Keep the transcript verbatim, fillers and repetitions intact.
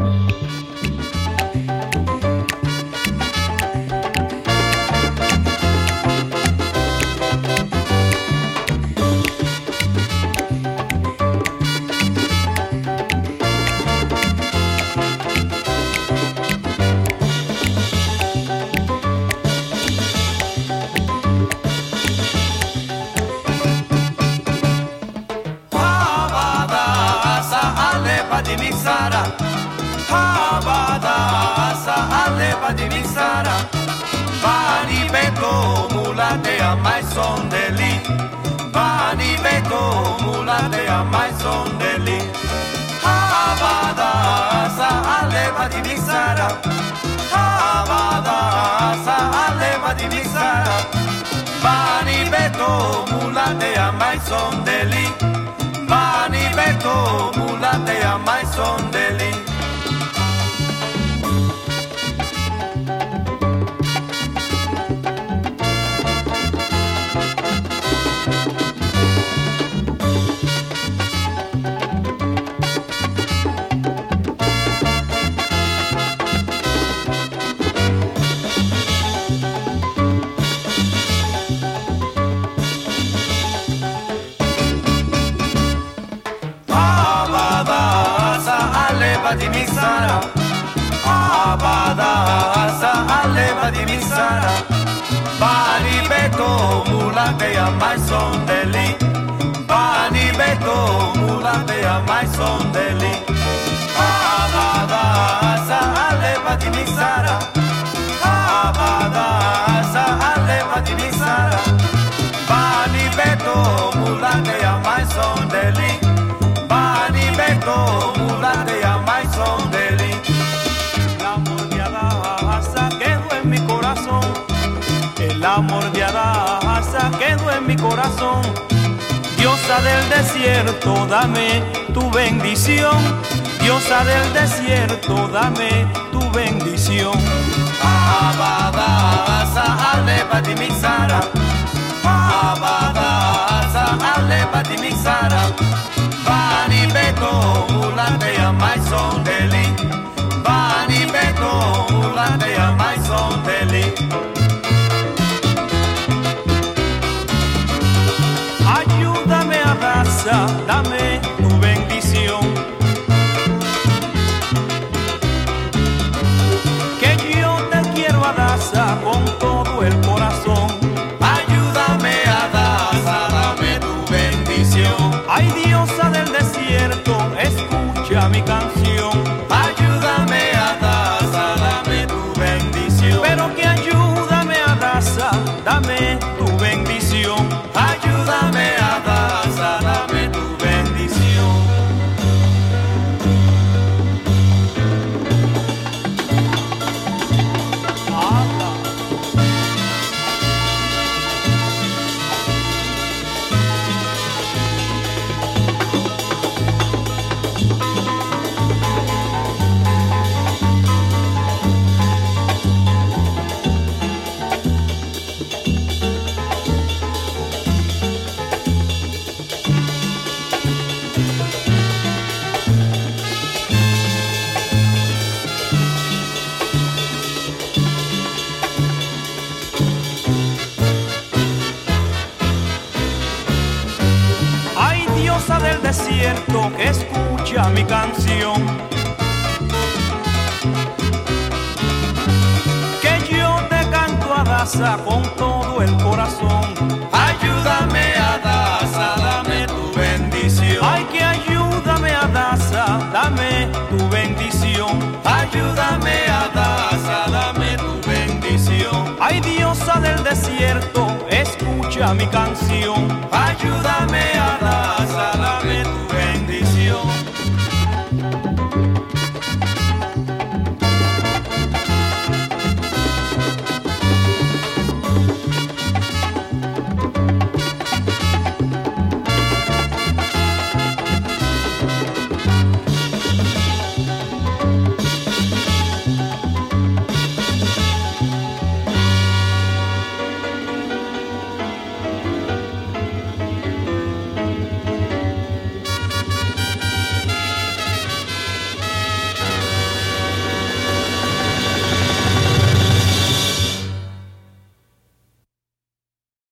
Divisara, Habada, Asa, Alepa, Divisara, Bani Beto, Mulatea, my son deli, Bani Beto, Mulatea, my son deli, Habada, Asa, Alepa, Divisara, Habada, Asa, Alepa, Divisara, Bani Beto, Mulatea, my son deli, Bani Beto, Mulatea, my son deli. Divisara, Abada, Asa, Aleva, Divisara, Bani Beto, Mulatea, my son deli, Bani Beto, Mulatea, my son deli, Abada, Asa, Aleva, Divisara, Abada, Asa, Aleva, Divisara, Bani Beto, Mulatea, my son deli, Bani Beto, Mulatea, my son deli. La mordiada asa quedó en mi corazón, el amor de Adasa quedó en mi corazón. Diosa del desierto, dame tu bendición. Diosa del desierto, dame tu bendición. Abadasa, Aleva, Divisara, Abadasa, Aleva, Divisara, Bani Beto, Mulatea, my son deli, Bani Beto, Mulatea, my son deli. Ayúdame, Adasa, dame tu bendición, que yo te quiero, Adasa, con todo el corazón. Ayúdame, Adasa, dame tu bendición. Ay, Diosa del desierto, escucha mi canción. Ayúdame, Adasa, dame tu bendición. Pero que ayúdame, Adasa, dame tu bendición. Ayúdame, Adasa, dame tu bendición. Del desierto, que escucha mi canción, que yo te canto, Adasa, con todo el corazón. Ayúdame, Adasa, dame tu bendición. Ay, que ayúdame, Adasa, dame tu bendición. Ayúdame, Adasa, dame tu bendición. Ay, Diosa del desierto, escucha mi canción. Ayúdame, Adasa.